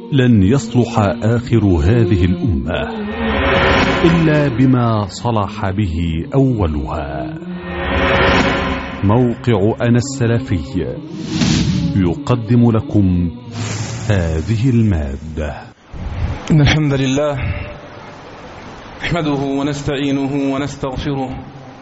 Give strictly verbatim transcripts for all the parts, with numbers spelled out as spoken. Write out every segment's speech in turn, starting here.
لن يصلح آخر هذه الأمة إلا بما صلح به أولها. موقع أنا السلفي يقدم لكم هذه المادة. إن الحمد لله نحمده ونستعينه ونستغفره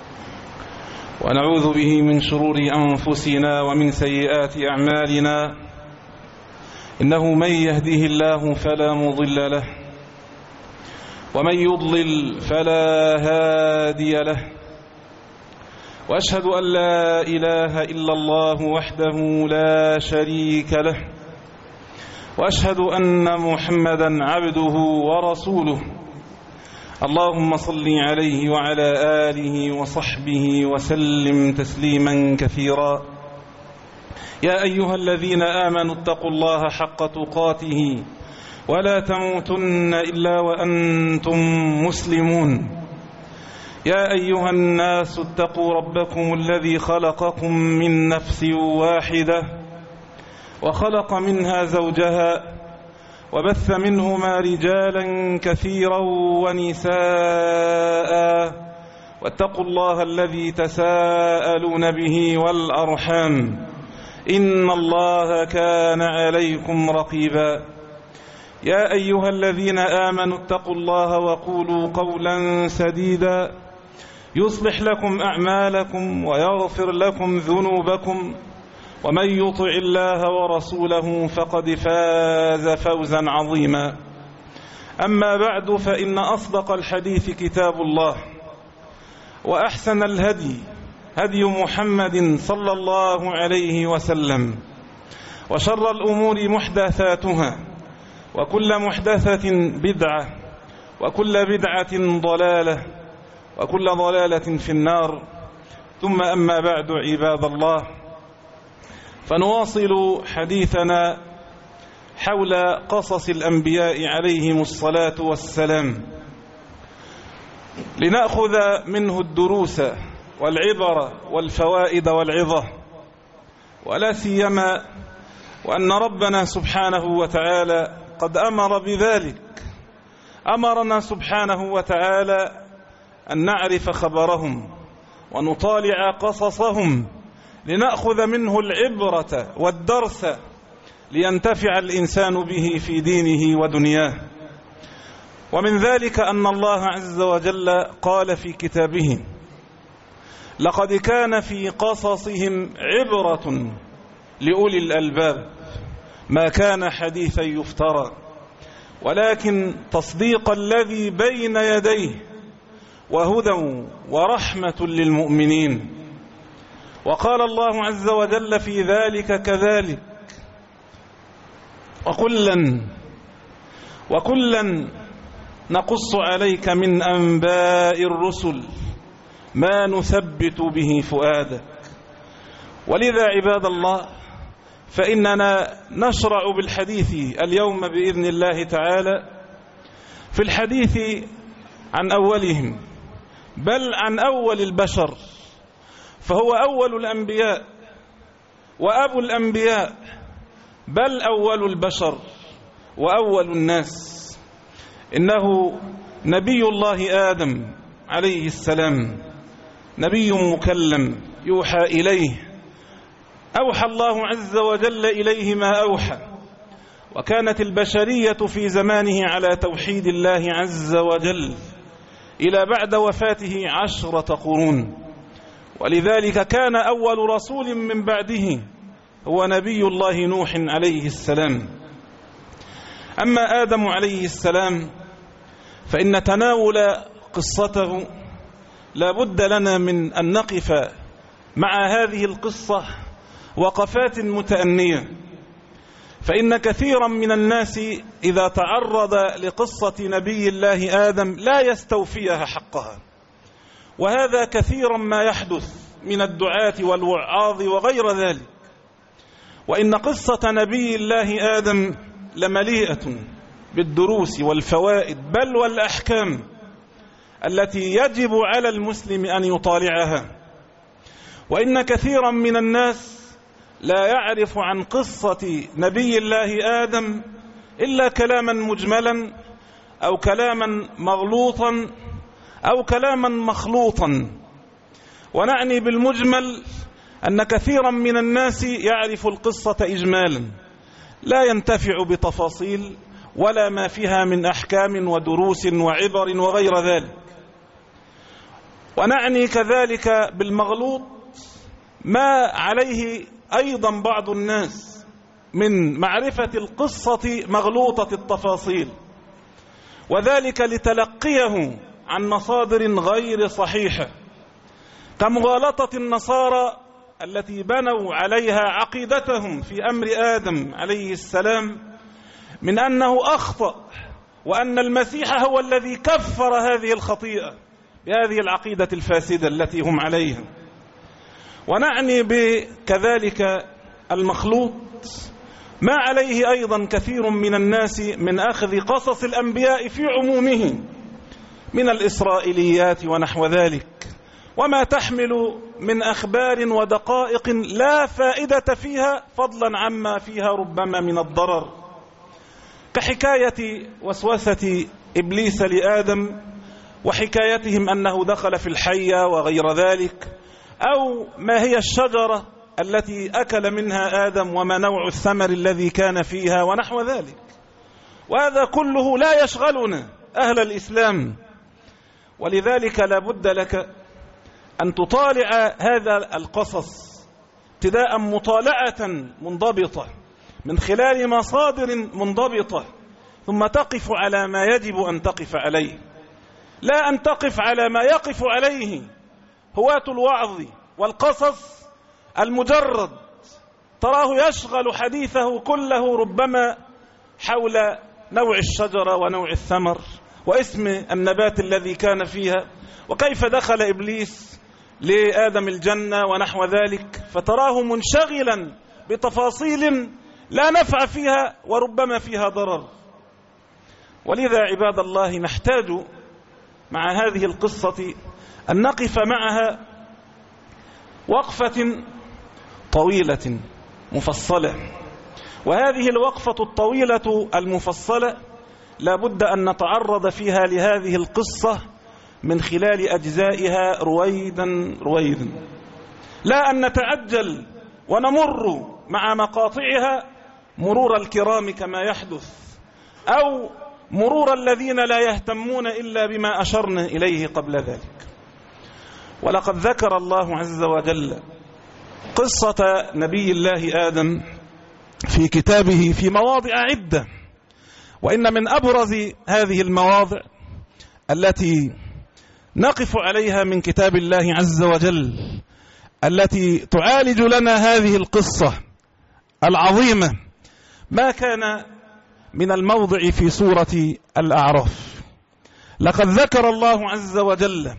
ونعوذ به من شرور أنفسنا ومن سيئات أعمالنا. إنه من يهده الله فلا مضل له ومن يضلل فلا هادي له، وأشهد أن لا إله إلا الله وحده لا شريك له، وأشهد أن محمدا عبده ورسوله. اللهم صل عليه وعلى آله وصحبه وسلم تسليما كثيرا. يا أيها الذين آمنوا اتقوا الله حق تقاته ولا تموتن إلا وأنتم مسلمون. يا أيها الناس اتقوا ربكم الذي خلقكم من نفس واحدة وخلق منها زوجها وبث منهما رجالا كثيرا ونساء، واتقوا الله الذي تساءلون به والأرحام إن الله كان عليكم رقيبا. يا أيها الذين آمنوا اتقوا الله وقولوا قولا سديدا يصلح لكم أعمالكم ويغفر لكم ذنوبكم، ومن يطع الله ورسوله فقد فاز فوزا عظيما. أما بعد، فإن أصدق الحديث كتاب الله، وأحسن الهدي هدي محمد صلى الله عليه وسلم، وشر الأمور محدثاتها، وكل محدثة بدعة، وكل بدعة ضلالة، وكل ضلالة في النار. ثم أما بعد، عباد الله، فنواصل حديثنا حول قصص الأنبياء عليهم الصلاة والسلام، لنأخذ منه الدروس والعبر والفوائد والعظة، ولا سيما وأن ربنا سبحانه وتعالى قد أمر بذلك. أمرنا سبحانه وتعالى أن نعرف خبرهم ونطالع قصصهم لنأخذ منه العبرة والدرس، لينتفع الإنسان به في دينه ودنياه. ومن ذلك أن الله عز وجل قال في كتابه: لقد كان في قصصهم عبرة لأولي الألباب ما كان حديثا يفترى، ولكن تصديق الذي بين يديه وهدى ورحمة للمؤمنين. وقال الله عز وجل في ذلك كذلك: وكلا وكلا نقص عليك من أنباء الرسل ما نثبت به فؤادك. ولذا عباد الله، فإننا نشرع بالحديث اليوم بإذن الله تعالى في الحديث عن أولهم، بل عن أول البشر، فهو أول الأنبياء وأبو الأنبياء، بل أول البشر وأول الناس. إنه نبي الله آدم عليه السلام، نبي مكلم يوحى إليه، أوحى الله عز وجل إليه ما أوحى، وكانت البشرية في زمانه على توحيد الله عز وجل إلى بعد وفاته عشرة قرون. ولذلك كان أول رسول من بعده هو نبي الله نوح عليه السلام. أما آدم عليه السلام فإن تناول قصته لا بد لنا من أن نقف مع هذه القصة وقفات متأنية، فإن كثيرا من الناس إذا تعرض لقصة نبي الله آدم لا يستوفيها حقها، وهذا كثيرا ما يحدث من الدعاة والوعاظ وغير ذلك. وإن قصة نبي الله آدم لمليئة بالدروس والفوائد بل والأحكام التي يجب على المسلم أن يطالعها. وإن كثيرا من الناس لا يعرف عن قصة نبي الله آدم إلا كلاما مجملا أو كلاما مغلوطا أو كلاما مخلوطا. ونعني بالمجمل أن كثيرا من الناس يعرف القصة إجمالا، لا ينتفع بتفاصيل ولا ما فيها من أحكام ودروس وعبر وغير ذلك. ونعني كذلك بالمغلوط ما عليه أيضا بعض الناس من معرفة القصة مغلوطة التفاصيل، وذلك لتلقيه عن مصادر غير صحيحة، كمغالطة النصارى التي بنوا عليها عقيدتهم في أمر آدم عليه السلام من أنه أخطأ، وأن المسيح هو الذي كفر هذه الخطيئة بهذه العقيدة الفاسدة التي هم عليها. ونعني بكذلك المخلوط ما عليه أيضا كثير من الناس من أخذ قصص الأنبياء في عمومه من الإسرائيليات ونحو ذلك، وما تحمل من أخبار ودقائق لا فائدة فيها فضلا عما فيها ربما من الضرر، كحكاية وسوسة إبليس لآدم وحكايتهم أنه دخل في الحية وغير ذلك، أو ما هي الشجرة التي أكل منها آدم وما نوع الثمر الذي كان فيها ونحو ذلك. وهذا كله لا يشغلنا أهل الإسلام، ولذلك لا بد لك أن تطالع هذا القصص ابتداء مطالعة منضبطة من خلال مصادر منضبطة، ثم تقف على ما يجب أن تقف عليه، لا أن تقف على ما يقف عليه هواة الوعظ والقصص المجرد، تراه يشغل حديثه كله ربما حول نوع الشجرة ونوع الثمر واسم النبات الذي كان فيها وكيف دخل إبليس لآدم الجنة ونحو ذلك، فتراه منشغلا بتفاصيل لا نفع فيها وربما فيها ضرر. ولذا عباد الله نحتاج مع هذه القصة أن نقف معها وقفة طويلة مفصلة، وهذه الوقفة الطويلة المفصلة لا بد أن نتعرض فيها لهذه القصة من خلال أجزائها رويدا رويدا، لا أن نتعجل ونمر مع مقاطعها مرور الكرام كما يحدث، أو مرور الذين لا يهتمون إلا بما أشرنا إليه قبل ذلك. ولقد ذكر الله عز وجل قصة نبي الله آدم في كتابه في مواضع عدة، وإن من أبرز هذه المواضع التي نقف عليها من كتاب الله عز وجل التي تعالج لنا هذه القصة العظيمة ما كان من الموضع في سورة الأعراف. لقد ذكر الله عز وجل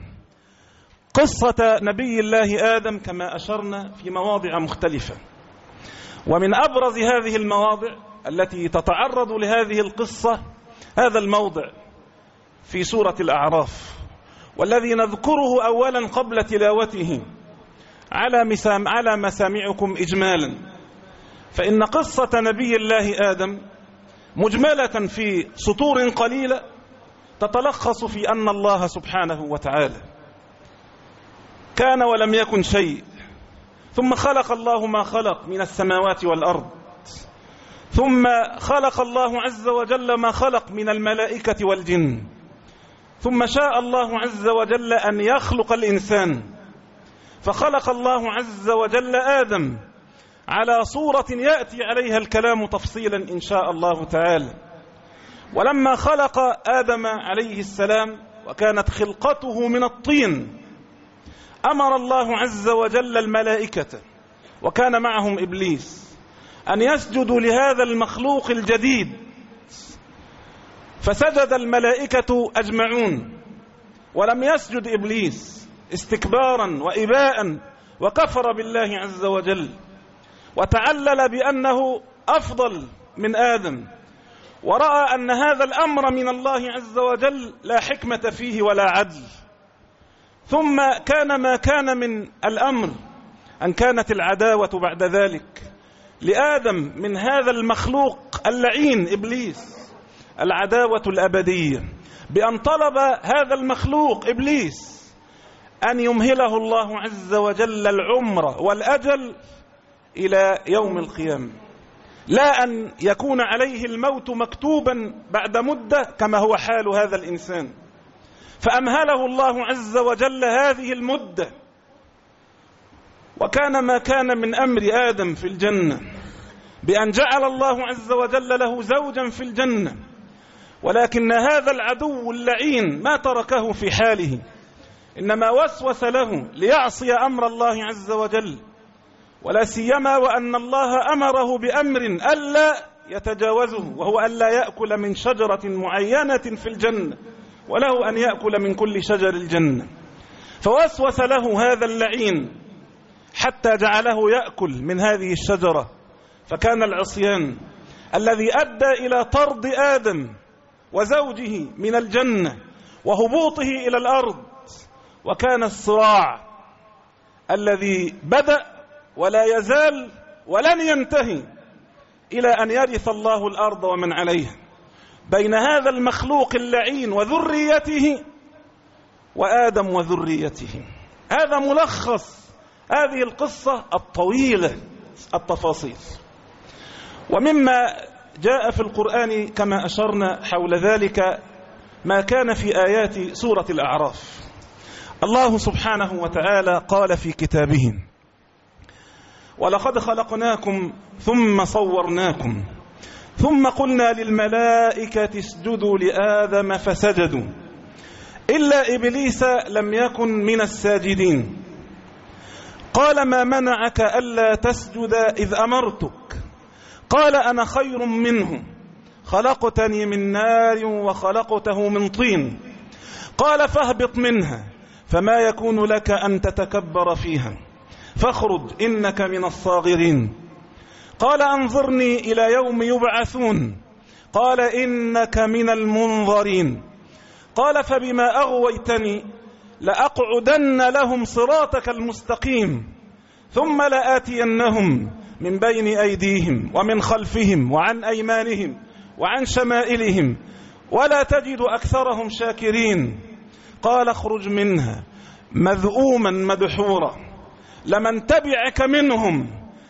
قصة نبي الله آدم كما أشرنا في مواضع مختلفة، ومن أبرز هذه المواضع التي تتعرض لهذه القصة هذا الموضع في سورة الأعراف، والذي نذكره أولا قبل تلاوته على مسام على مسامعكم إجمالا، فإن قصة نبي الله آدم مجملة في سطور قليلة تتلخص في أن الله سبحانه وتعالى كان ولم يكن شيء، ثم خلق الله ما خلق من السماوات والأرض، ثم خلق الله عز وجل ما خلق من الملائكة والجن، ثم شاء الله عز وجل أن يخلق الإنسان، فخلق الله عز وجل آدم على صورة يأتي عليها الكلام تفصيلا إن شاء الله تعالى. ولما خلق آدم عليه السلام وكانت خلقته من الطين أمر الله عز وجل الملائكة وكان معهم إبليس أن يسجدوا لهذا المخلوق الجديد، فسجد الملائكة أجمعون ولم يسجد إبليس استكبارا وإباء وكفر بالله عز وجل، وتعلل بأنه أفضل من آدم، ورأى أن هذا الأمر من الله عز وجل لا حكمة فيه ولا عدل. ثم كان ما كان من الأمر أن كانت العداوة بعد ذلك لآدم من هذا المخلوق اللعين إبليس العداوة الأبدية، بأن طلب هذا المخلوق إبليس أن يمهله الله عز وجل العمر والأجل إلى يوم القيامة، لا أن يكون عليه الموت مكتوبا بعد مدة كما هو حال هذا الإنسان. فأمهله الله عز وجل هذه المدة، وكان ما كان من أمر آدم في الجنة بأن جعل الله عز وجل له زوجا في الجنة، ولكن هذا العدو اللعين ما تركه في حاله، إنما وسوس له ليعصي أمر الله عز وجل، ولا سيما وأن الله أمره بأمر ألا يتجاوزه، وهو ألا يأكل من شجرة معينة في الجنة، وله أن يأكل من كل شجر الجنة. فوسوس له هذا اللعين حتى جعله يأكل من هذه الشجرة، فكان العصيان الذي أدى إلى طرد آدم وزوجه من الجنة وهبوطه إلى الأرض، وكان الصراع الذي بدأ ولا يزال ولن ينتهي إلى أن يرث الله الأرض ومن عليها، بين هذا المخلوق اللعين وذريته وآدم وذريته. هذا ملخص هذه القصة الطويلة التفاصيل. ومما جاء في القرآن كما أشرنا حول ذلك ما كان في آيات سورة الأعراف. الله سبحانه وتعالى قال في كتابه: ولقد خلقناكم ثم صورناكم ثم قلنا للملائكة اسجدوا لآدم فسجدوا إلا إبليس لم يكن من الساجدين قال ما منعك ألا تسجد إذ أمرتك قال أنا خير منه خلقتني من نار وخلقته من طين قال فاهبط منها فما يكون لك أن تتكبر فيها فاخرج إنك من الصاغرين قال أنظرني إلى يوم يبعثون قال إنك من المنظرين قال فبما أغويتني لأقعدن لهم صراطك المستقيم ثم لآتينهم من بين أيديهم ومن خلفهم وعن أيمانهم وعن شمائلهم ولا تجد أكثرهم شاكرين قال اخرج منها مذءوما مدحورا لمن تبعك منهم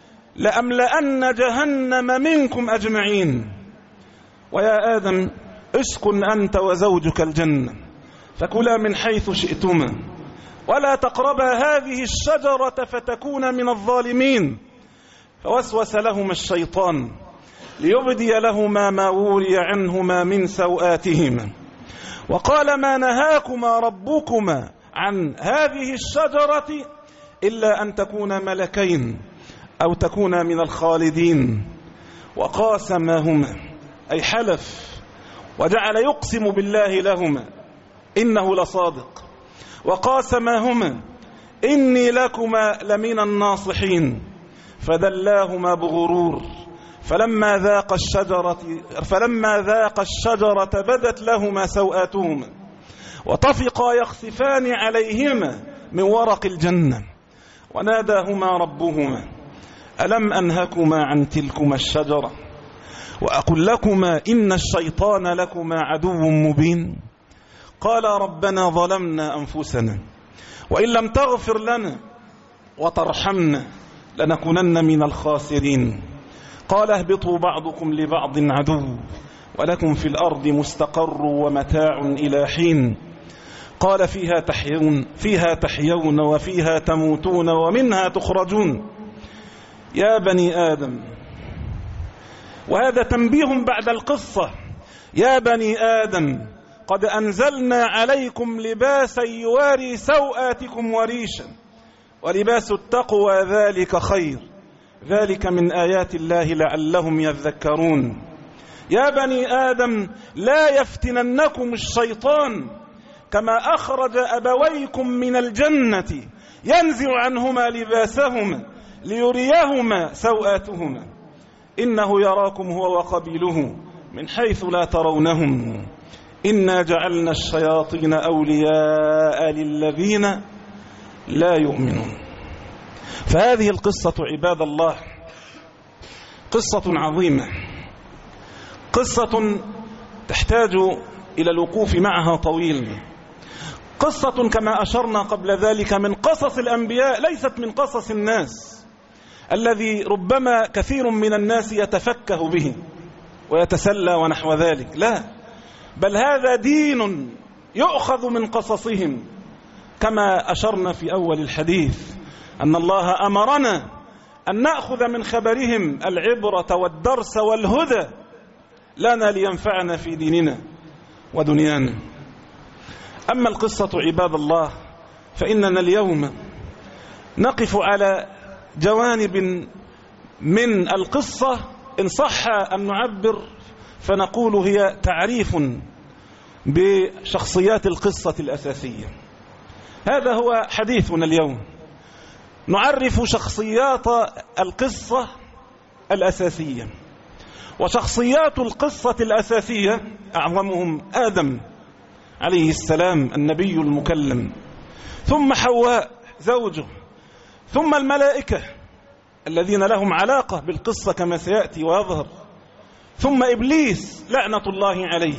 لأملأن جهنم منكم أجمعين ويا آدم اسكن أنت وزوجك الجنة فكلا من حيث شئتما ولا تقربا هذه الشجرة فتكونا من الظالمين فوسوس لهما الشيطان ليبدي لهما ما وري عنهما من سوآتهما وقال ما نهاكما ربكما عن هذه الشجرة إلا أن تكونا ملكين أو تكونا من الخالدين وقاسماهما أي حلف وجعل يقسم بالله لهما إنه لصادق وقاسماهما إني لكما لمن الناصحين فدلاهما بغرور فلما ذاق الشجرة فلما ذاق الشجرة بدت لهما سوآتهما وطفقا يخصفان عليهما من ورق الجنة وناداهما ربهما ألم أنهكما عن تلكما الشجرة وأقول لكما إن الشيطان لكما عدو مبين قال ربنا ظلمنا أنفسنا وإن لم تغفر لنا وترحمنا لنكونن من الخاسرين قال اهبطوا بعضكم لبعض عدو ولكم في الأرض مستقر ومتاع إلى حين قال فيها تحيون فيها تحيون وفيها تموتون ومنها تخرجون يا بني آدم وهذا تنبيه بعد القصة يا بني آدم قد أنزلنا عليكم لباسا يواري سوآتكم وريشا ولباس التقوى ذلك خير ذلك من آيات الله لعلهم يذكرون يا بني آدم لا يفتننكم الشيطان كما أخرج أبويكم من الجنة ينزع عنهما لباسهما ليريهما سوآتهما إنه يراكم هو وقبيله من حيث لا ترونهم إنا جعلنا الشياطين أولياء للذين لا يؤمنون. فهذه القصة عباد الله قصة عظيمة، قصة تحتاج إلى الوقوف معها طويل، قصة كما أشرنا قبل ذلك من قصص الأنبياء، ليست من قصص الناس الذي ربما كثير من الناس يتفكه به ويتسلى ونحو ذلك، لا، بل هذا دين يؤخذ من قصصهم، كما أشرنا في أول الحديث أن الله أمرنا أن نأخذ من خبرهم العبرة والدرس والهدى لنا لينفعنا في ديننا ودنيانا. أما القصة عباد الله فإننا اليوم نقف على جوانب من القصة إن صح أن نعبر فنقول هي تعريف بشخصيات القصة الأساسية. هذا هو حديثنا اليوم، نعرف شخصيات القصة الأساسية. وشخصيات القصة الأساسية أعظمهم آدم عليه السلام النبي المكلم، ثم حواء زوجه، ثم الملائكة الذين لهم علاقة بالقصة كما سيأتي ويظهر، ثم إبليس لعنة الله عليه.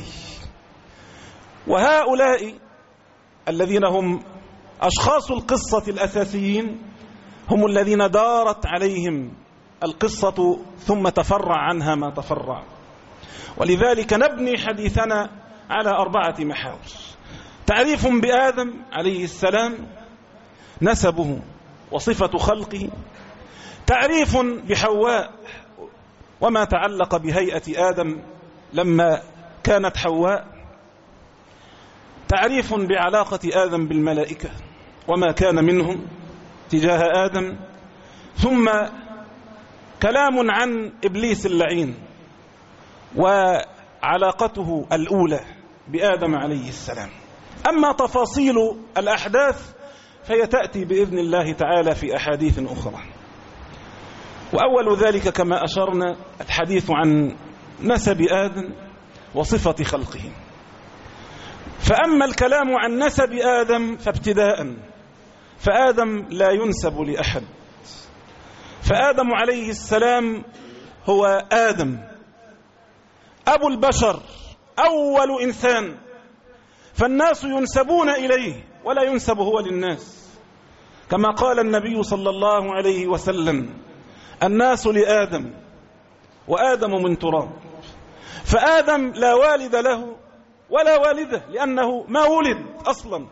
وهؤلاء الذين هم أشخاص القصة الأساسيين هم الذين دارت عليهم القصة ثم تفرع عنها ما تفرع. ولذلك نبني حديثنا على أربعة محاور: تعريف بآدم عليه السلام، نسبه وصفة خلقه، تعريف بحواء وما تعلق بهيئة آدم لما كانت حواء، تعريف بعلاقة آدم بالملائكة وما كان منهم تجاه آدم، ثم كلام عن إبليس اللعين وعلاقته الأولى بآدم عليه السلام. أما تفاصيل الأحداث فهي تأتي بإذن الله تعالى في أحاديث أخرى. وأول ذلك كما أشرنا الحديث عن نسب آدم وصفة خلقه. فأما الكلام عن نسب آدم فابتداء فآدم لا ينسب لأحد، فآدم عليه السلام هو آدم أبو البشر، أول إنسان، فالناس ينسبون إليه ولا ينسب هو للناس، كما قال النبي صلى الله عليه وسلم: الناس لآدم وآدم من تراب. فآدم لا والد له ولا والده، لأنه ما ولد أصلا،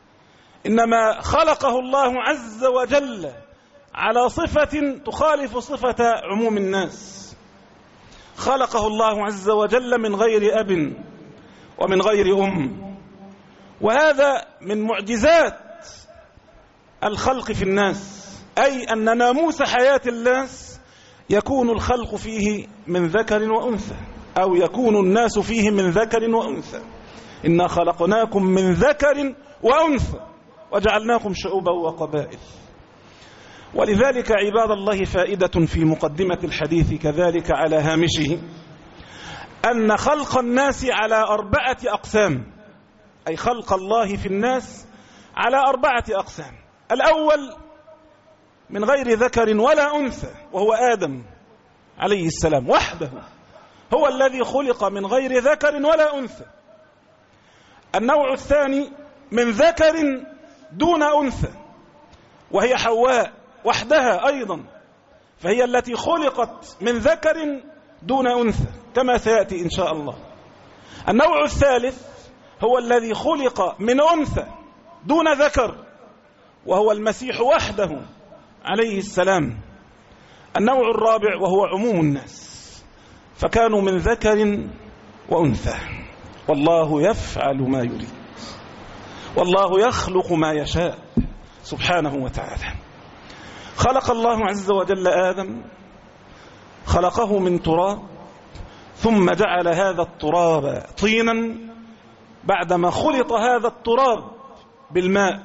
إنما خلقه الله عز وجل على صفة تخالف صفة عموم الناس، خلقه الله عز وجل من غير أب ومن غير أم. وهذا من معجزات الخلق في الناس، أي أن ناموس حياة الناس يكون الخلق فيه من ذكر وأنثى، أو يكون الناس فيه من ذكر وأنثى. إنا خلقناكم من ذكر وأنثى وجعلناكم شعوبا وقبائل. ولذلك عباد الله فائدة في مقدمة الحديث كذلك على هامشه، أن خلق الناس على أربعة أقسام، أي خلق الله في الناس على أربعة أقسام. الأول من غير ذكر ولا أنثى، وهو آدم عليه السلام وحده، هو الذي خلق من غير ذكر ولا أنثى. النوع الثاني من ذكر دون أنثى، وهي حواء وحدها أيضا، فهي التي خلقت من ذكر دون أنثى كما سيأتي إن شاء الله. النوع الثالث هو الذي خلق من أنثى دون ذكر، وهو المسيح وحده عليه السلام. النوع الرابع وهو عموم الناس، فكانوا من ذكر وأنثى. والله يفعل ما يريد، والله يخلق ما يشاء سبحانه وتعالى. خلق الله عز وجل آدم، خلقه من تراب، ثم جعل هذا التراب طينا بعدما خلط هذا التراب بالماء،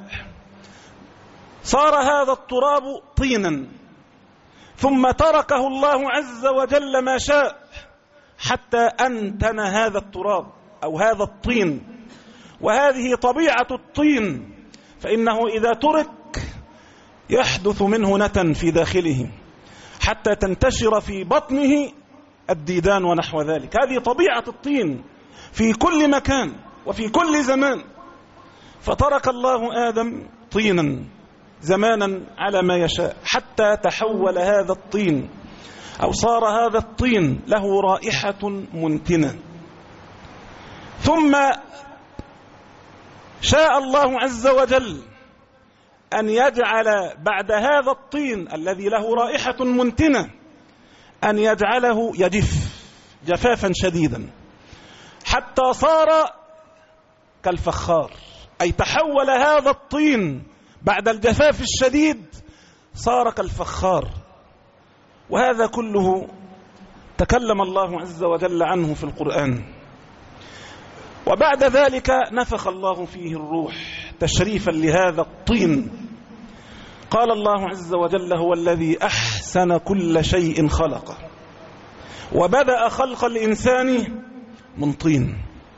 صار هذا التراب طينا، ثم تركه الله عز وجل ما شاء حتى أنتن هذا التراب أو هذا الطين. وهذه طبيعة الطين، فإنه إذا ترك يحدث منه نتن في داخله، حتى تنتشر في بطنه الديدان ونحو ذلك. هذه طبيعة الطين في كل مكان وفي كل زمان. فترك الله آدم طينا زمانا على ما يشاء حتى تحول هذا الطين أو صار هذا الطين له رائحة منتنة. ثم شاء الله عز وجل أن يجعل بعد هذا الطين الذي له رائحة منتنة أن يجعله يجف جفافا شديدا حتى صار كالفخار، أي تحول هذا الطين بعد الجفاف الشديد صار كالفخار. وهذا كله تكلم الله عز وجل عنه في القرآن. وبعد ذلك نفخ الله فيه الروح تشريفا لهذا الطين. قال الله عز وجل: هو الذي أحسن كل شيء خلقه وبدأ خلق الإنسان من طين.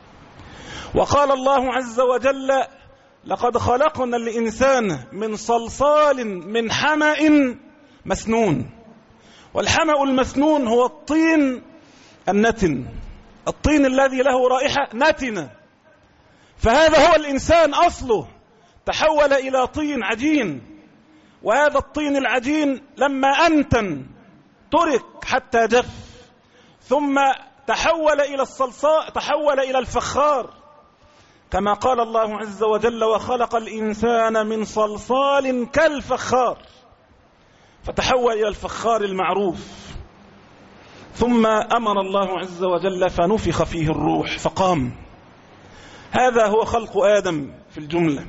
وقال الله عز وجل: لقد خلقنا الإنسان من صلصال من حمأ مسنون. والحمأ المسنون هو الطين النتن، الطين الذي له رائحة نتنة. فهذا هو الإنسان أصله، تحول إلى طين عجين. وهذا الطين العجين لما أنتن ترك حتى جف، ثم تحول إلى الصلصال، تحول إلى الفخار، كما قال الله عز وجل: وخلق الإنسان من صلصال كالفخار، فتحول إلى الفخار المعروف. ثم أمر الله عز وجل فنفخ فيه الروح فقام. هذا هو خلق آدم في الجملة.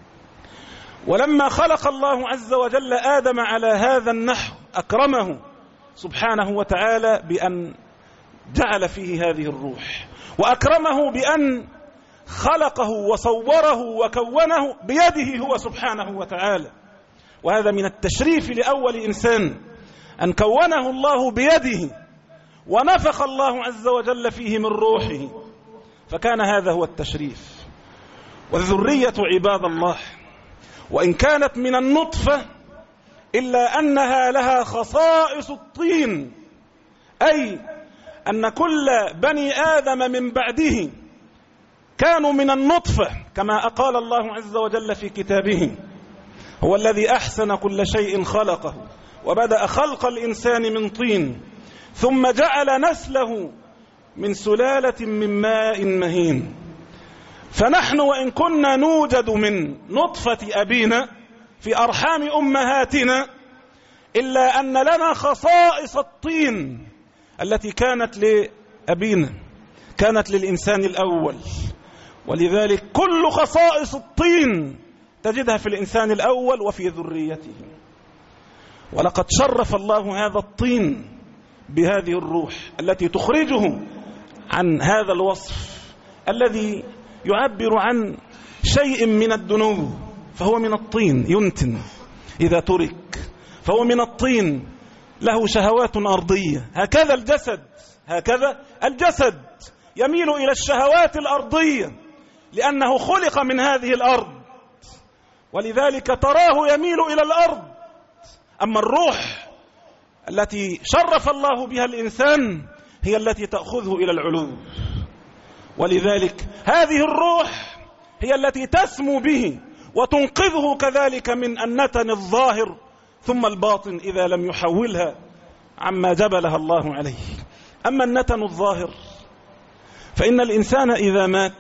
ولما خلق الله عز وجل آدم على هذا النحو أكرمه سبحانه وتعالى بأن جعل فيه هذه الروح، وأكرمه بأن خلقه وصوره وكونه بيده هو سبحانه وتعالى. وهذا من التشريف لأول إنسان أن كونه الله بيده ونفخ الله عز وجل فيه من روحه، فكان هذا هو التشريف. والذرية عباد الله وإن كانت من النطفة إلا أنها لها خصائص الطين، أي أن كل بني آدم من بعده كانوا من النطفة، كما قال الله عز وجل في كتابه: هو الذي أحسن كل شيء خلقه وبدأ خلق الإنسان من طين ثم جعل نسله من سلالة من ماء مهين. فنحن وإن كنا نوجد من نطفة أبينا في أرحام أمهاتنا إلا أن لنا خصائص الطين التي كانت لأبينا، كانت للإنسان الأول. ولذلك كل خصائص الطين تجدها في الإنسان الأول وفي ذريته. ولقد شرف الله هذا الطين بهذه الروح التي تخرجه عن هذا الوصف الذي يعبر عن شيء من الدنو. فهو من الطين ينتن إذا ترك، فهو من الطين له شهوات أرضية. هكذا الجسد، هكذا الجسد يميل إلى الشهوات الأرضية لأنه خلق من هذه الأرض، ولذلك تراه يميل إلى الأرض. أما الروح التي شرف الله بها الإنسان هي التي تأخذه إلى العلو. ولذلك هذه الروح هي التي تسمو به وتنقذه كذلك من النتن الظاهر ثم الباطن إذا لم يحولها عما جبلها الله عليه. أما النتن الظاهر فإن الإنسان إذا مات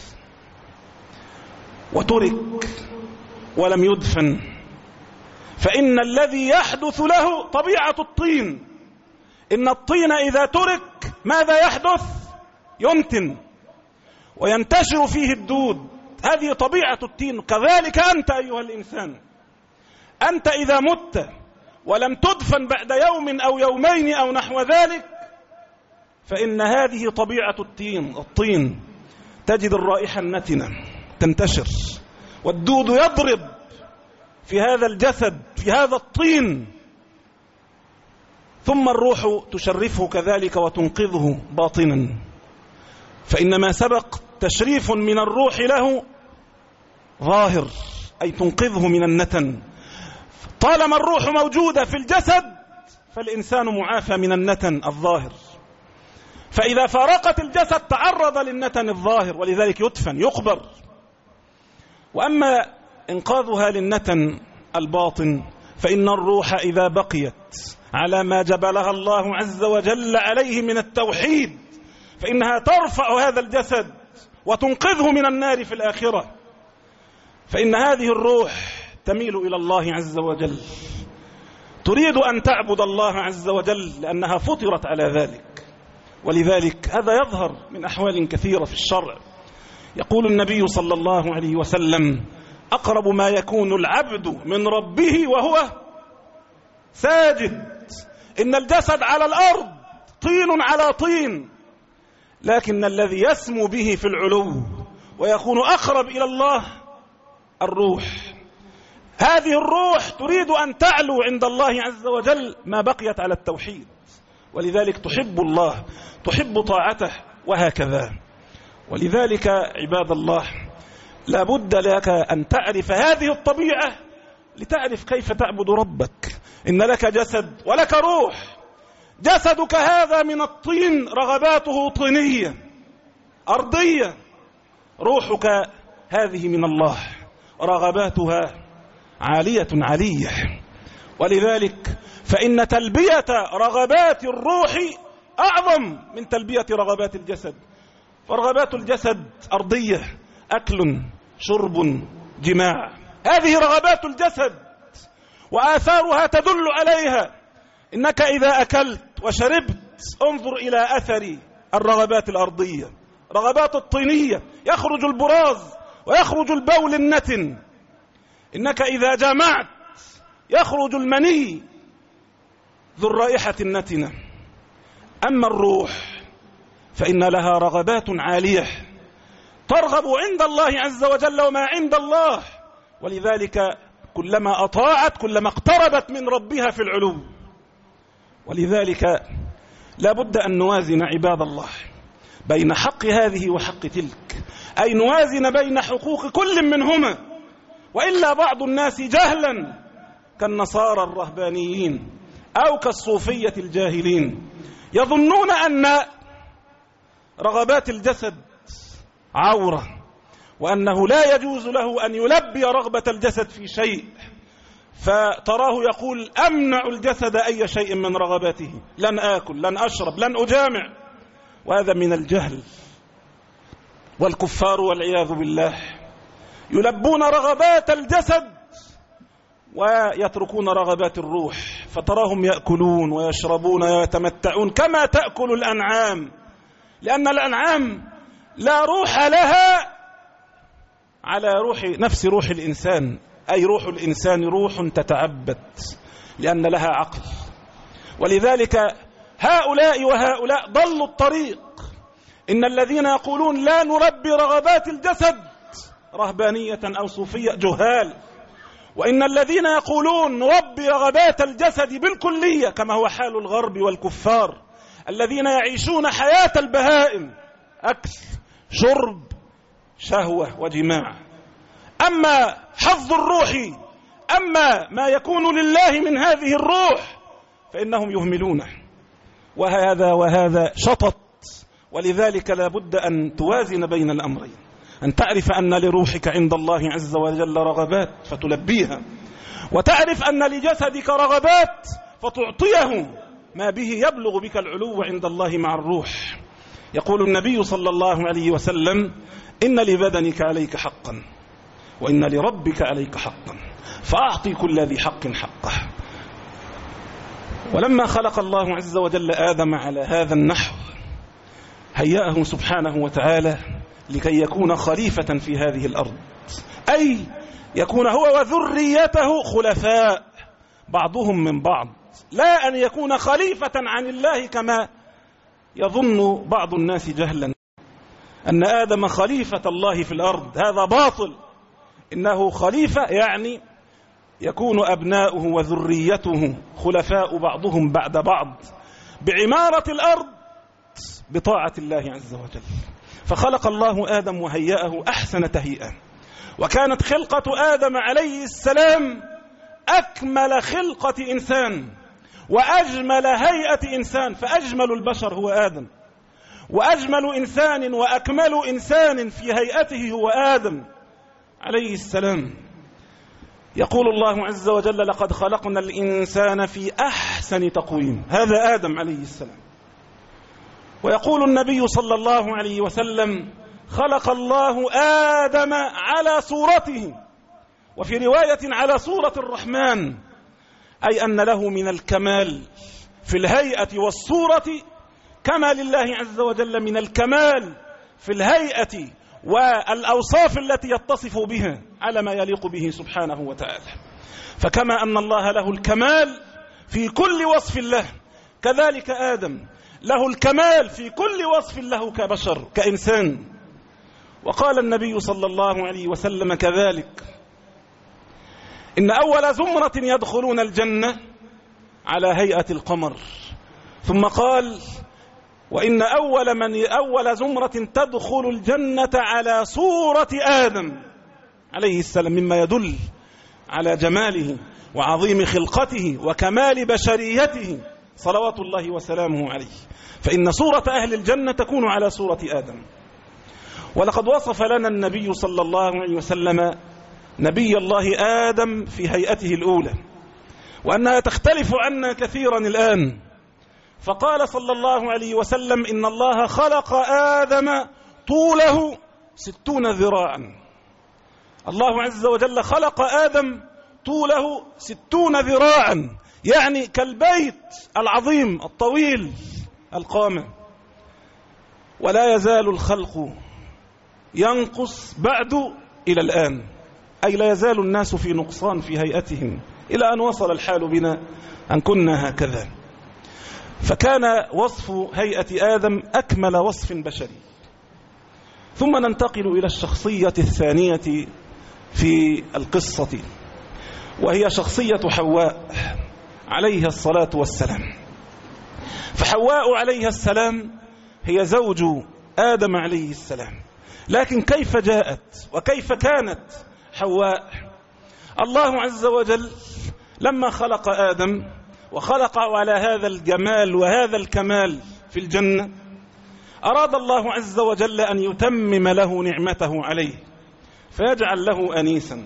وترك ولم يدفن فإن الذي يحدث له طبيعة الطين. إن الطين إذا ترك ماذا يحدث؟ ينتن وينتشر فيه الدود. هذه طبيعة الطين. كذلك أنت أيها الإنسان، أنت إذا مت ولم تدفن بعد يوم أو يومين أو نحو ذلك فإن هذه طبيعة الطين. الطين تجد الرائحة النتنة تنتشر والدود يضرب في هذا الجسد في هذا الطين، ثم الروح تشرفه كذلك وتنقذه باطنا. فإن ما سبق تشريف من الروح له ظاهر، أي تنقذه من النتن. طالما الروح موجودة في الجسد فالإنسان معافى من النتن الظاهر، فإذا فارقت الجسد تعرض للنتن الظاهر، ولذلك يدفن يقبر. وأما إنقاذها للنتن الباطن فإن الروح إذا بقيت على ما جبلها الله عز وجل عليه من التوحيد فإنها ترفع هذا الجسد وتنقذه من النار في الآخرة، فإن هذه الروح تميل إلى الله عز وجل، تريد أن تعبد الله عز وجل لأنها فطرت على ذلك. ولذلك هذا يظهر من أحوال كثيرة في الشرع. يقول النبي صلى الله عليه وسلم: أقرب ما يكون العبد من ربه وهو ساجد. إن الجسد على الأرض طين على طين، لكن الذي يسمو به في العلو ويكون أقرب إلى الله الروح. هذه الروح تريد أن تعلو عند الله عز وجل ما بقيت على التوحيد، ولذلك تحب الله، تحب طاعته، وهكذا. ولذلك عباد الله لا بد لك أن تعرف هذه الطبيعة لتعرف كيف تعبد ربك. إن لك جسد ولك روح. جسدك هذا من الطين رغباته طينية أرضية، روحك هذه من الله رغباتها عالية علية. ولذلك فإن تلبية رغبات الروح أعظم من تلبية رغبات الجسد. فرغبات الجسد أرضية، أكل، شرب، جماع، هذه رغبات الجسد وآثارها تدل عليها. إنك إذا أكلت وشربت انظر إلى أثر الرغبات الأرضية، رغبات الطينية، يخرج البراز ويخرج البول النتن. إنك إذا جمعت يخرج المني ذو الرائحة النتنة. أما الروح فإن لها رغبات عالية ترغب عند الله عز وجل وما عند الله، ولذلك كلما أطاعت كلما اقتربت من ربها في العلو. ولذلك لا بد أن نوازن عباد الله بين حق هذه وحق تلك، أي نوازن بين حقوق كل منهما. وإلا بعض الناس جهلا كالنصارى الرهبانيين أو كالصوفية الجاهلين يظنون أن رغبات الجسد عورة، وأنه لا يجوز له أن يلبي رغبة الجسد في شيء، فتراه يقول: أمنع الجسد أي شيء من رغباته، لن آكل، لن أشرب، لن أجامع. وهذا من الجهل. والكفار والعياذ بالله يلبون رغبات الجسد ويتركون رغبات الروح، فتراهم يأكلون ويشربون ويتمتعون كما تأكل الأنعام، لأن الأنعام لا روح لها على روح نفس روح الإنسان، أي روح الإنسان روح تتعبد لأن لها عقل. ولذلك هؤلاء وهؤلاء ضلوا الطريق. إن الذين يقولون لا نربي رغبات الجسد رهبانية أو صوفية جهال، وإن الذين يقولون نربي رغبات الجسد بالكلية كما هو حال الغرب والكفار الذين يعيشون حياة البهائم، أكل، شرب، شهوة وجماع. أما حظ الروح، أما ما يكون لله من هذه الروح فإنهم يهملونه، وهذا وهذا شطط. ولذلك لا بد أن توازن بين الأمرين، أن تعرف أن لروحك عند الله عز وجل رغبات فتلبيها، وتعرف أن لجسدك رغبات فتعطيه ما به يبلغ بك العلو عند الله مع الروح. يقول النبي صلى الله عليه وسلم: إن لبدنك عليك حقا وإن لربك عليك حقا فأعطي كل ذي حق حقه. ولما خلق الله عز وجل آدم على هذا النحو هيأه سبحانه وتعالى لكي يكون خليفة في هذه الأرض، أي يكون هو وذريته خلفاء بعضهم من بعض، لا أن يكون خليفة عن الله كما يظن بعض الناس جهلا أن آدم خليفة الله في الأرض. هذا باطل. إنه خليفة يعني يكون أبناؤه وذريته خلفاء بعضهم بعد بعض بعمارة الأرض بطاعة الله عز وجل. فخلق الله آدم وهيأه أحسن تهيئة، وكانت خلقة آدم عليه السلام أكمل خلقة إنسان، وأجمل هيئة إنسان، فأجمل البشر هو آدم، وأجمل إنسان وأكمل إنسان في هيئته هو آدم عليه السلام. يقول الله عز وجل: لقد خلقنا الإنسان في أحسن تقويم، هذا آدم عليه السلام. ويقول النبي صلى الله عليه وسلم: خلق الله آدم على صورته، وفي رواية على صورة الرحمن، أي أن له من الكمال في الهيئة والصورة كما لله عز وجل من الكمال في الهيئة والأوصاف التي يتصف بها على ما يليق به سبحانه وتعالى. فكما أن الله له الكمال في كل وصف له، كذلك آدم له الكمال في كل وصف له كبشر كإنسان. وقال النبي صلى الله عليه وسلم كذلك: إن أول زمرة يدخلون الجنة على هيئة القمر، ثم قال: وإن أول من أول زمرة تدخل الجنة على صورة آدم عليه السلام، مما يدل على جماله وعظيم خلقته وكمال بشريته صلوات الله وسلامه عليه. فإن صورة أهل الجنة تكون على صورة آدم. ولقد وصف لنا النبي صلى الله عليه وسلم نبي الله آدم في هيئته الأولى، وأنها تختلف عنا كثيرا الآن. فقال صلى الله عليه وسلم: إن الله خلق آدم طوله ستون ذراعا. الله عز وجل خلق آدم طوله ستون ذراعا، يعني كالبيت العظيم الطويل القامة. ولا يزال الخلق ينقص بعد إلى الآن، أي لا يزال الناس في نقصان في هيئتهم إلى أن وصل الحال بنا أن كنا هكذا. فكان وصف هيئة آدم أكمل وصف بشري. ثم ننتقل إلى الشخصية الثانية في القصة، وهي شخصية حواء عليها الصلاة والسلام. فحواء عليها السلام هي زوج آدم عليه السلام. لكن كيف جاءت وكيف كانت حواء؟ الله عز وجل لما خلق آدم وخلقه على هذا الجمال وهذا الكمال في الجنة، أراد الله عز وجل أن يتمم له نعمته عليه، فيجعل له أنيسا،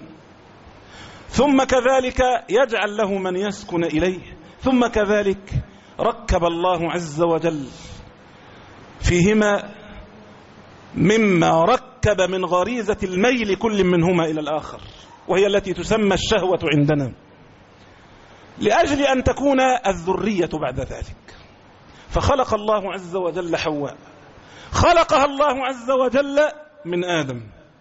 ثم كذلك يجعل له من يسكن إليه، ثم كذلك ركب الله عز وجل فيهما مما ركب من غريزة الميل كل منهما إلى الآخر، وهي التي تسمى الشهوة عندنا، لأجل أن تكون الذرية بعد ذلك. فخلق الله عز وجل حواء، خلقها الله عز وجل من آدم،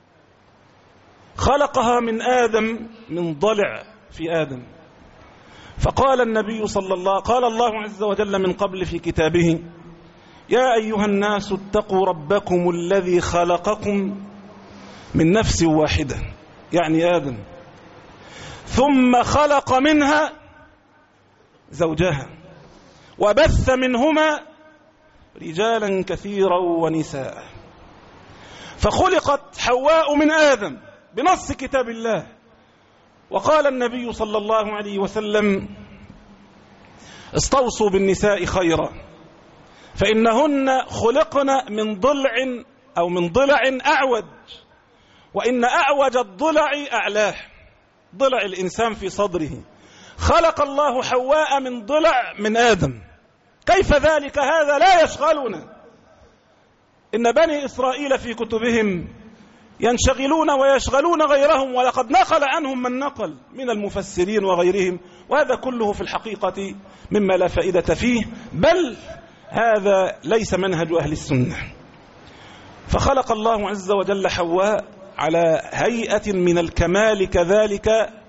خلقها من آدم من ضلع في آدم. فقال النبي صلى الله قال الله عز وجل من قبل في كتابه: يا أيها الناس اتقوا ربكم الذي خلقكم من نفس واحدة، يعني آدم، ثم خلق منها زوجها وبث منهما رجالا كثيرا ونساء. فخلقت حواء من آدم بنص كتاب الله. وقال النبي صلى الله عليه وسلم: استوصوا بالنساء خيرا، فإنهن خلقن من ضلع أو من ضلع أعوج، وإن أعوج الضلع أعلاه، ضلع الإنسان في صدره. خلق الله حواء من ضلع من آدم. كيف ذلك؟ هذا لا يشغلنا. إن بني إسرائيل في كتبهم ينشغلون ويشغلون غيرهم، ولقد نقل عنهم من نقل من المفسرين وغيرهم، وهذا كله في الحقيقة مما لا فائدة فيه، بل هذا ليس منهج أهل السنة. فخلق الله عز وجل حواء على هيئة من الكمال كذلك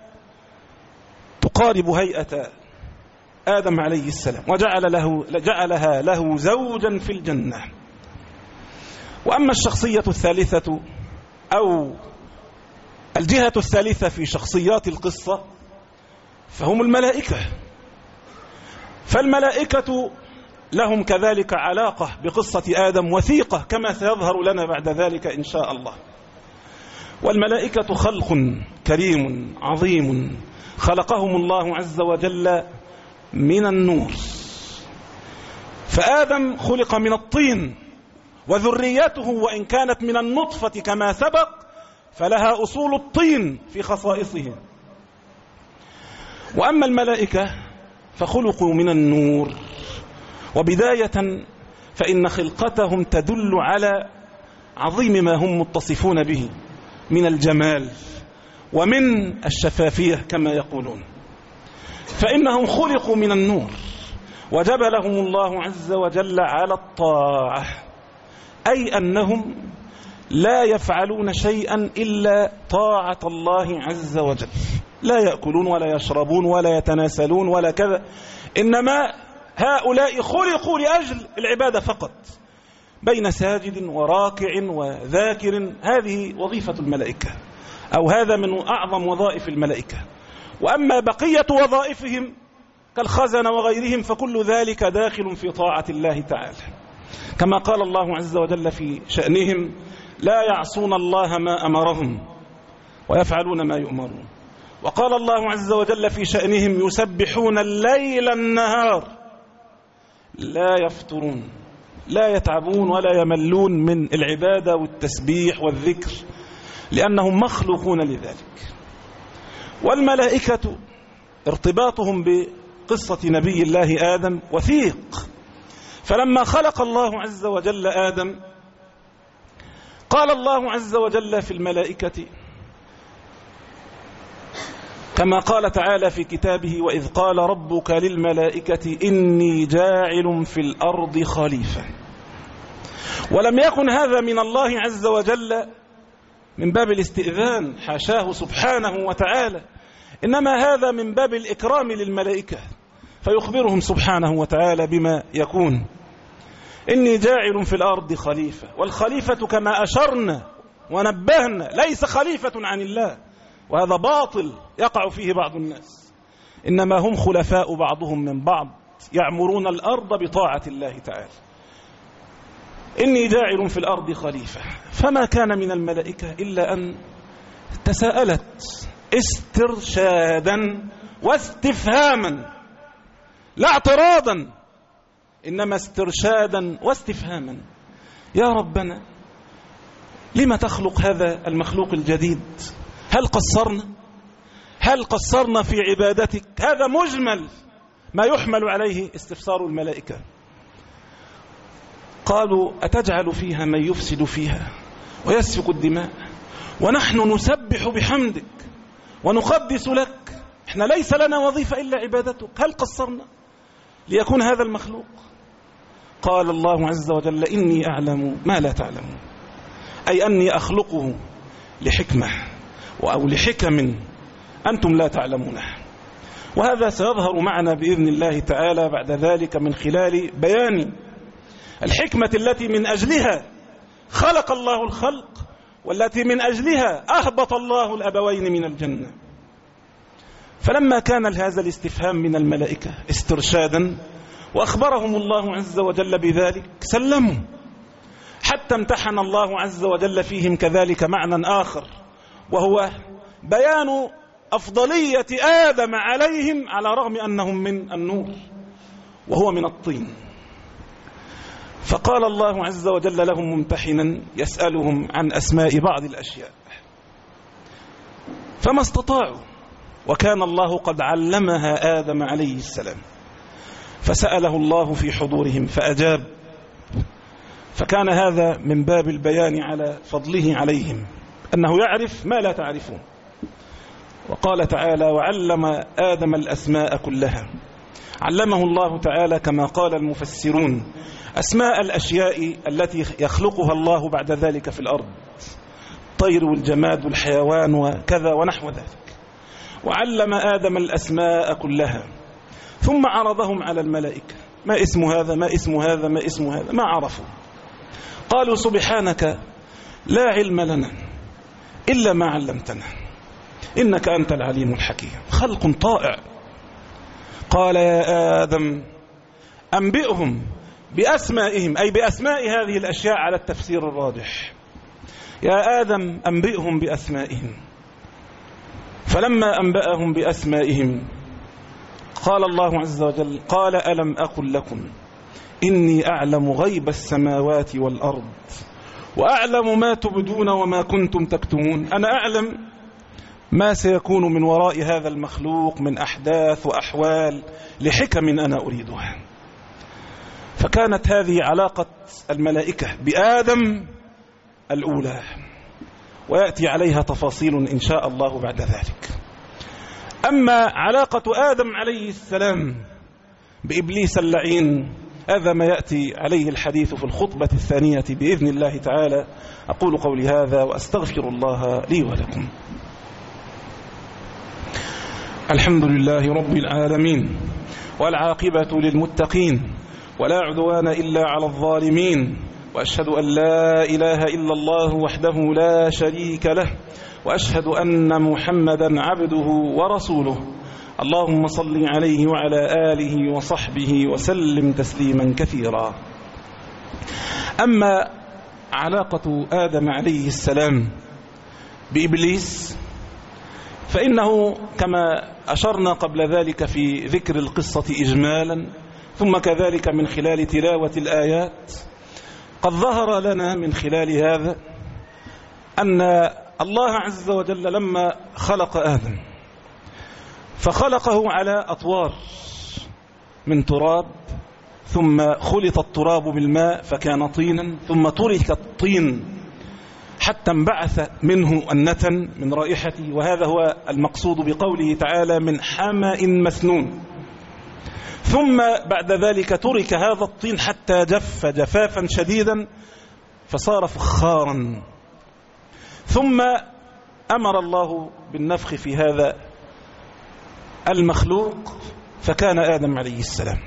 تقارب هيئة آدم عليه السلام، وجعل له جعلها له زوجا في الجنة. وأما الشخصية الثالثة أو الجهة الثالثة في شخصيات القصة فهم الملائكة. فالملائكة لهم كذلك علاقة بقصة آدم وثيقة، كما سيظهر لنا بعد ذلك إن شاء الله. والملائكة خلق كريم عظيم خلقهم الله عز وجل من النور. فآدم خلق من الطين، وذريته وإن كانت من النطفة كما سبق فلها أصول الطين في خصائصه. وأما الملائكة فخلقوا من النور. وبداية فإن خلقتهم تدل على عظيم ما هم متصفون به من الجمال ومن الشفافية كما يقولون. فإنهم خلقوا من النور، وجبلهم الله عز وجل على الطاعة، أي أنهم لا يفعلون شيئا إلا طاعة الله عز وجل، لا يأكلون ولا يشربون ولا يتناسلون ولا كذا، إنما هؤلاء خلقوا لأجل العبادة فقط، بين ساجد وراكع وذاكر. هذه وظيفة الملائكة، أو هذا من أعظم وظائف الملائكة. وأما بقية وظائفهم كالخزن وغيرهم فكل ذلك داخل في طاعة الله تعالى، كما قال الله عز وجل في شأنهم: لا يعصون الله ما أمرهم ويفعلون ما يؤمرون. وقال الله عز وجل في شأنهم: يسبحون الليل النهار لا يفترون، لا يتعبون ولا يملون من العبادة والتسبيح والذكر، لأنهم مخلوقون لذلك. والملائكة ارتباطهم بقصة نبي الله آدم وثيق. فلما خلق الله عز وجل آدم قال الله عز وجل في الملائكة كما قال تعالى في كتابه: وإذ قال ربك للملائكة إني جاعل في الأرض خليفة. ولم يكن هذا من الله عز وجل من باب الاستئذان، حاشاه سبحانه وتعالى، إنما هذا من باب الإكرام للملائكة، فيخبرهم سبحانه وتعالى بما يكون. إني جاعل في الأرض خليفة. والخليفة كما أشرنا ونبهنا ليس خليفة عن الله، وهذا باطل يقع فيه بعض الناس، إنما هم خلفاء بعضهم من بعض يعمرون الأرض بطاعة الله تعالى. إني جاعل في الأرض خليفة. فما كان من الملائكة إلا أن تساءلت استرشادا واستفهاما، لا اعتراضا، إنما استرشادا واستفهاما: يا ربنا لما تخلق هذا المخلوق الجديد؟ هل قصرنا؟ هل قصرنا في عبادتك؟ هذا مجمل ما يحمل عليه استفسار الملائكة. قالوا: أتجعل فيها من يفسد فيها ويسفك الدماء ونحن نسبح بحمدك ونقدس لك؟ احنا ليس لنا وظيفة إلا عبادتك، هل قصرنا ليكون هذا المخلوق؟ قال الله عز وجل: إني أعلم ما لا تعلمون، أي أني أخلقه لحكمة أو لحكم أنتم لا تعلمونها. وهذا سيظهر معنا بإذن الله تعالى بعد ذلك من خلال بيان الحكمة التي من أجلها خلق الله الخلق، والتي من أجلها أهبط الله الأبوين من الجنة. فلما كان هذا الاستفهام من الملائكة استرشادا وأخبرهم الله عز وجل بذلك سلموا، حتى امتحن الله عز وجل فيهم كذلك معنى آخر، وهو بيان أفضلية آدم عليهم على رغم أنهم من النور وهو من الطين. فقال الله عز وجل لهم ممتحنا يسألهم عن أسماء بعض الأشياء فما استطاعوا، وكان الله قد علمها آدم عليه السلام، فسأله الله في حضورهم فأجاب. فكان هذا من باب البيان على فضله عليهم، أنه يعرف ما لا تعرفون. وقال تعالى: وعلم آدم الأسماء كلها. علمه الله تعالى كما قال المفسرون أسماء الأشياء التي يخلقها الله بعد ذلك في الأرض، الطير والجماد والحيوان وكذا ونحو ذلك. وعلم آدم الأسماء كلها ثم عرضهم على الملائكة: ما اسم هذا ما اسم هذا ما اسم هذا؟ ما عرفوا. قالوا: سبحانك لا علم لنا إلا ما علمتنا إنك أنت العليم الحكيم. خلق طائع. قال: يا آدم أنبئهم بأسمائهم، أي بأسماء هذه الأشياء على التفسير الراجح. يا آدم أنبئهم بأسمائهم. فلما أنبأهم بأسمائهم قال الله عز وجل: قال ألم أقل لكم إني أعلم غيب السماوات والأرض وأعلم ما تبدون وما كنتم تكتمون. أنا أعلم ما سيكون من وراء هذا المخلوق من أحداث وأحوال لحكم أنا أريدها. فكانت هذه علاقة الملائكة بآدم الأولى، ويأتي عليها تفاصيل إن شاء الله بعد ذلك. أما علاقة آدم عليه السلام بإبليس اللعين، هذا ما يأتي عليه الحديث في الخطبة الثانية بإذن الله تعالى. أقول قولي هذا وأستغفر الله لي ولكم. الحمد لله رب العالمين، والعاقبة للمتقين، ولا عدوان إلا على الظالمين، وأشهد أن لا إله إلا الله وحده لا شريك له، وأشهد أن محمدا عبده ورسوله. اللهم صل عليه وعلى آله وصحبه وسلم تسليما كثيرا. أما علاقة آدم عليه السلام بإبليس فإنه كما أشرنا قبل ذلك في ذكر القصة إجمالا، ثم كذلك من خلال تلاوة الآيات، قد ظهر لنا من خلال هذا أن الله عز وجل لما خلق آدم فخلقه على أطوار من تراب، ثم خلط التراب بالماء فكان طينا، ثم ترك الطين حتى انبعث منه النتن من رائحته، وهذا هو المقصود بقوله تعالى: من حمأ مسنون. ثم بعد ذلك ترك هذا الطين حتى جف جفافا شديدا فصار فخارا، ثم أمر الله بالنفخ في هذا المخلوق فكان آدم عليه السلام.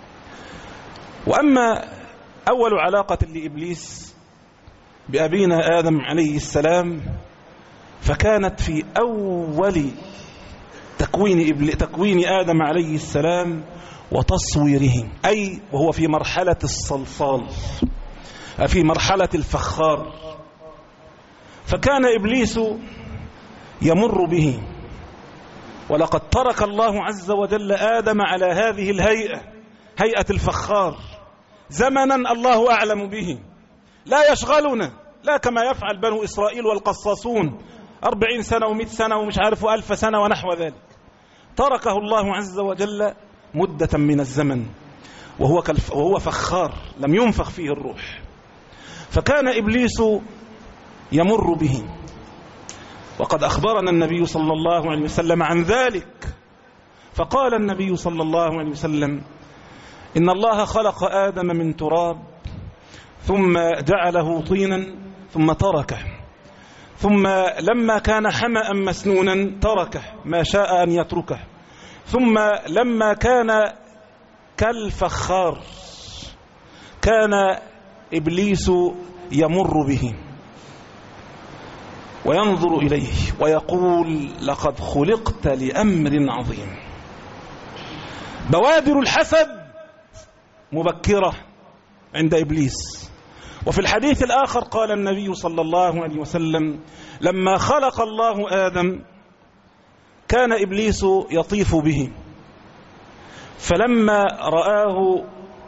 وأما أول علاقة لإبليس بأبينا آدم عليه السلام فكانت في أول تكوين, تكوين آدم عليه السلام وتصويره، أي وهو في مرحلة الصلصال، في مرحلة الفخار. فكان إبليس يمر به، ولقد ترك الله عز وجل آدم على هذه الهيئة، هيئة الفخار، زمنا الله أعلم به، لا يشغلنا، لا كما يفعل بنو إسرائيل والقصاصون أربعين سنة ومئة سنة ومش عارف ألف سنة ونحو ذلك. تركه الله عز وجل مدة من الزمن وهو, وهو فخار لم ينفخ فيه الروح. فكان إبليس يمر به، وقد أخبرنا النبي صلى الله عليه وسلم عن ذلك. فقال النبي صلى الله عليه وسلم: إن الله خلق آدم من تراب ثم جعله طينا ثم تركه، ثم لما كان حمأ مسنونا تركه ما شاء أن يتركه، ثم لما كان كالفخار كان إبليس يمر به وينظر إليه ويقول: لقد خلقت لأمر عظيم. بوادر الحسد مبكرة عند إبليس. وفي الحديث الآخر قال النبي صلى الله عليه وسلم: لما خلق الله آدم كان إبليس يطيف به، فلما رآه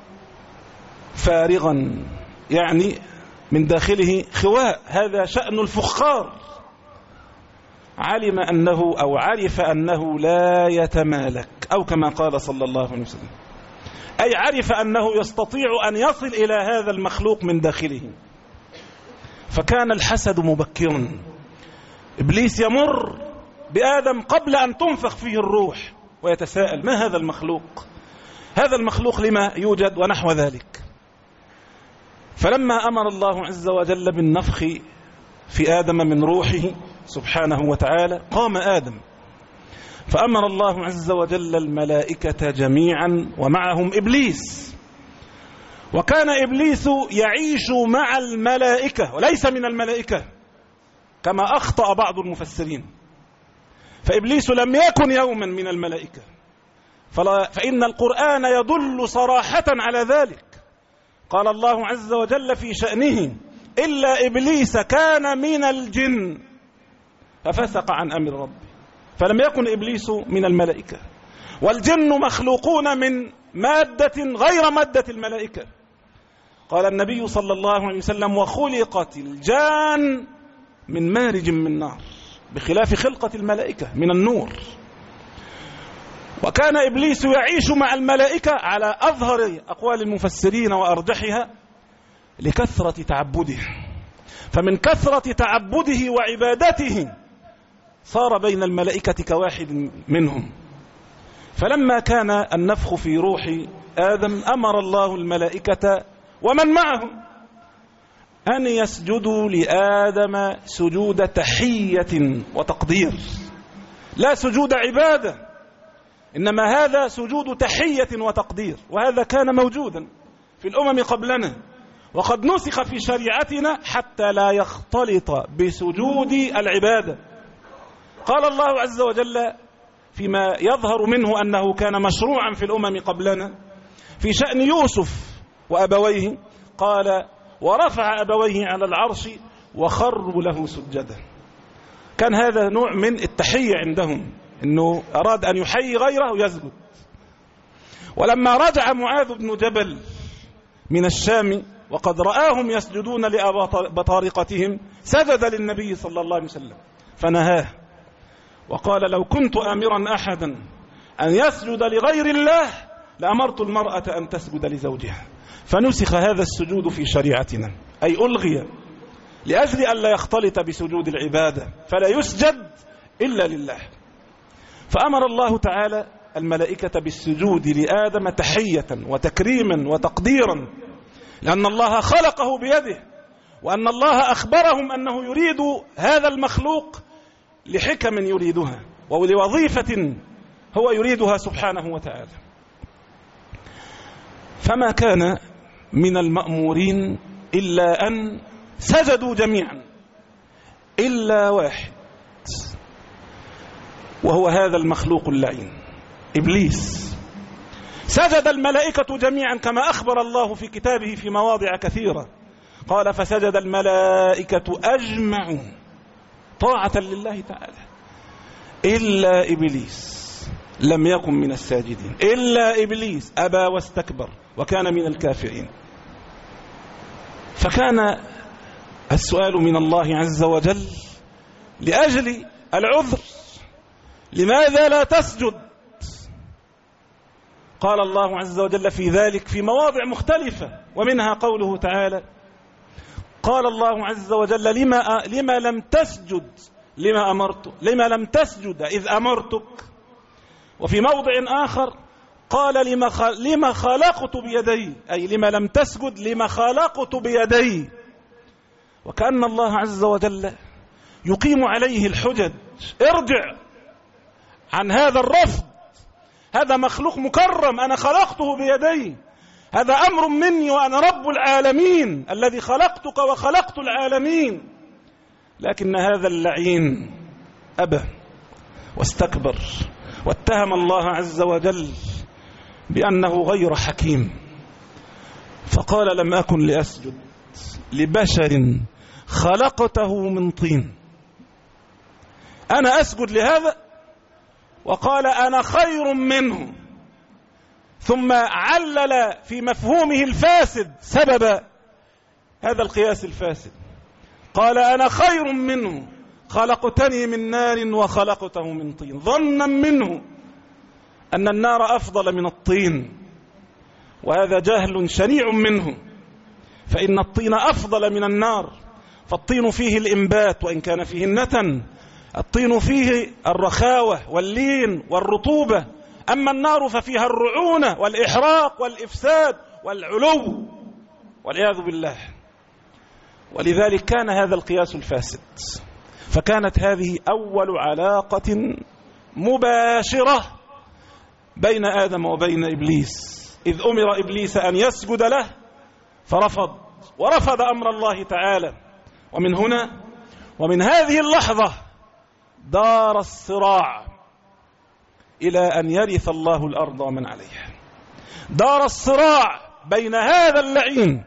فارغا يعني من داخله خواء، هذا شأن الفخار، علم أنه أو عرف أنه لا يتمالك، أو كما قال صلى الله عليه وسلم، أي عرف أنه يستطيع أن يصل إلى هذا المخلوق من داخله. فكان الحسد مبكرا. إبليس يمر بآدم قبل أن تنفخ فيه الروح ويتساءل: ما هذا المخلوق؟ هذا المخلوق لما يوجد ونحو ذلك. فلما أمر الله عز وجل بالنفخ في آدم من روحه سبحانه وتعالى قام آدم، فأمر الله عز وجل الملائكة جميعا ومعهم إبليس. وكان إبليس يعيش مع الملائكة وليس من الملائكة كما أخطأ بعض المفسرين، فإبليس لم يكن يوما من الملائكة، فإن القرآن يدل صراحة على ذلك. قال الله عز وجل في شأنه: إلا إبليس كان من الجن ففسق عن أمر ربه. فلم يكن إبليس من الملائكة. والجن مخلوقون من مادة غير مادة الملائكة. قال النبي صلى الله عليه وسلم: وخلقت الجان من مارج من نار، بخلاف خلقة الملائكة من النور. وكان إبليس يعيش مع الملائكة على أظهر أقوال المفسرين وأرجحها لكثرة تعبده، فمن كثرة تعبده وعبادته صار بين الملائكة كواحد منهم. فلما كان النفخ في روح آدم أمر الله الملائكة ومن معهم أن يسجدوا لآدم سجود تحية وتقدير، لا سجود عبادة، إنما هذا سجود تحية وتقدير. وهذا كان موجودا في الأمم قبلنا، وقد نسخ في شريعتنا حتى لا يختلط بسجود العبادة. قال الله عز وجل فيما يظهر منه أنه كان مشروعا في الأمم قبلنا في شأن يوسف وأبويه، قال: ورفع أبويه على العرش وخروا له سجدا. كان هذا نوع من التحية عندهم، أنه أراد أن يحيي غيره يسجد. ولما رجع معاذ بن جبل من الشام وقد رآهم يسجدون لبطارقتهم سجد للنبي صلى الله عليه وسلم فنهاه وقال: لو كنت آمرا أحدا أن يسجد لغير الله لأمرت المرأة أن تسجد لزوجها. فنسخ هذا السجود في شريعتنا، أي ألغي لأجل أن لا يختلط بسجود العبادة، فلا يسجد إلا لله. فأمر الله تعالى الملائكة بالسجود لآدم تحية وتكريما وتقديرا، لأن الله خلقه بيده، وأن الله أخبرهم أنه يريد هذا المخلوق لحكم يريدها ولوظيفة هو يريدها سبحانه وتعالى. فما كان من المأمورين إلا أن سجدوا جميعا إلا واحد، وهو هذا المخلوق اللعين إبليس. سجد الملائكة جميعا كما أخبر الله في كتابه في مواضع كثيرة، قال: فسجد الملائكة أجمعون طاعة لله تعالى إلا إبليس لم يكن من الساجدين، إلا إبليس أبى واستكبر وكان من الكافرين. فكان السؤال من الله عز وجل لأجل العذر: لماذا لا تسجد؟ قال الله عز وجل في ذلك في مواضع مختلفة، ومنها قوله تعالى: قال الله عز وجل: لما, لما لم تسجد لما أمرت لما لم تسجد إذ أمرتك. وفي موضع آخر قال: لما, لما خلقت بيدي، أي لما لم تسجد لما خلقت بيدي. وكأن الله عز وجل يقيم عليه الحجج: ارجع عن هذا الرفض، هذا مخلوق مكرم أنا خلقته بيدي، هذا أمر مني وأنا رب العالمين الذي خلقتك وخلقت العالمين. لكن هذا اللعين أبى واستكبر واتهم الله عز وجل بأنه غير حكيم، فقال: لم أكن لأسجد لبشر خلقته من طين. أنا أسجد لهذا؟ وقال: أنا خير منه. ثم علل في مفهومه الفاسد سبب هذا القياس الفاسد، قال: أنا خير منه، خلقتني من نار وخلقته من طين، ظنا منه أن النار أفضل من الطين، وهذا جهل شنيع منه، فإن الطين أفضل من النار. فالطين فيه الإنبات وإن كان فيه النتن، الطين فيه الرخاوة واللين والرطوبة، أما النار ففيها الرعونة والإحراق والإفساد والعلو والعياذ بالله. ولذلك كان هذا القياس الفاسد. فكانت هذه أول علاقة مباشرة بين آدم وبين إبليس، إذ أمر إبليس أن يسجد له فرفض، ورفض أمر الله تعالى. ومن هنا ومن هذه اللحظة دار الصراع إلى أن يرث الله الأرض ومن عليها. دار الصراع بين هذا اللعين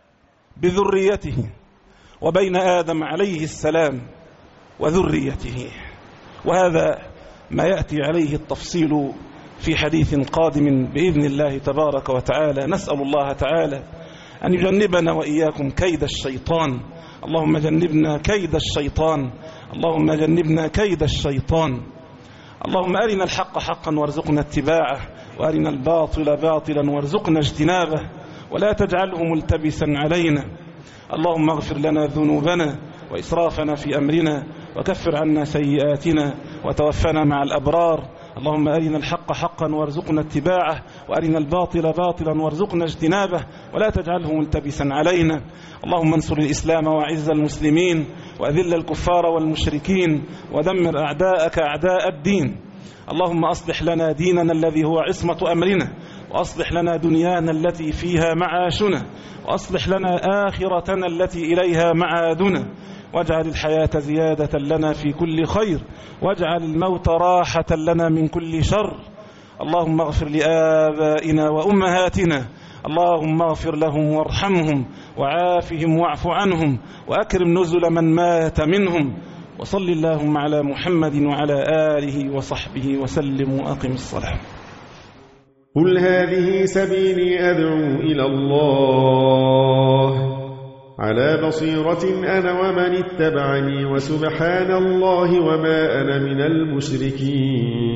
بذريته وبين آدم عليه السلام وذريته، وهذا ما يأتي عليه التفصيل في حديث قادم بإذن الله تبارك وتعالى. نسأل الله تعالى أن يجنبنا وإياكم كيد الشيطان. اللهم جنبنا كيد الشيطان، اللهم جنبنا كيد الشيطان. اللهم أرنا الحق حقا وارزقنا اتباعه، وأرنا الباطل باطلا وارزقنا اجتنابه، ولا تجعله ملتبسا علينا. اللهم اغفر لنا ذنوبنا وإسرافنا في أمرنا، وكفر عنا سيئاتنا، وتوفنا مع الأبرار. اللهم أرنا الحق حقا وارزقنا اتباعه، وأرنا الباطل باطلا وارزقنا اجتنابه، ولا تجعله ملتبسا علينا. اللهم انصر الإسلام وعز المسلمين، وأذل الكفار والمشركين، ودمر أعداءك أعداء الدين. اللهم أصلح لنا ديننا الذي هو عصمة أمرنا، وأصلح لنا دنيانا التي فيها معاشنا، وأصلح لنا آخرتنا التي إليها معادنا، واجعل الحياة زيادة لنا في كل خير، واجعل الموت راحة لنا من كل شر. اللهم اغفر لآبائنا وأمهاتنا، اللهم اغفر لهم وارحمهم وعافهم واعف عنهم، وأكرم نزل من مات منهم. وصل اللهم على محمد وعلى آله وصحبه وسلم، وأقم الصلاة. قل هذه سبيلي أدعو إلى الله على بصيرة أنا ومن اتبعني، وسبحان الله وما أنا من المشركين.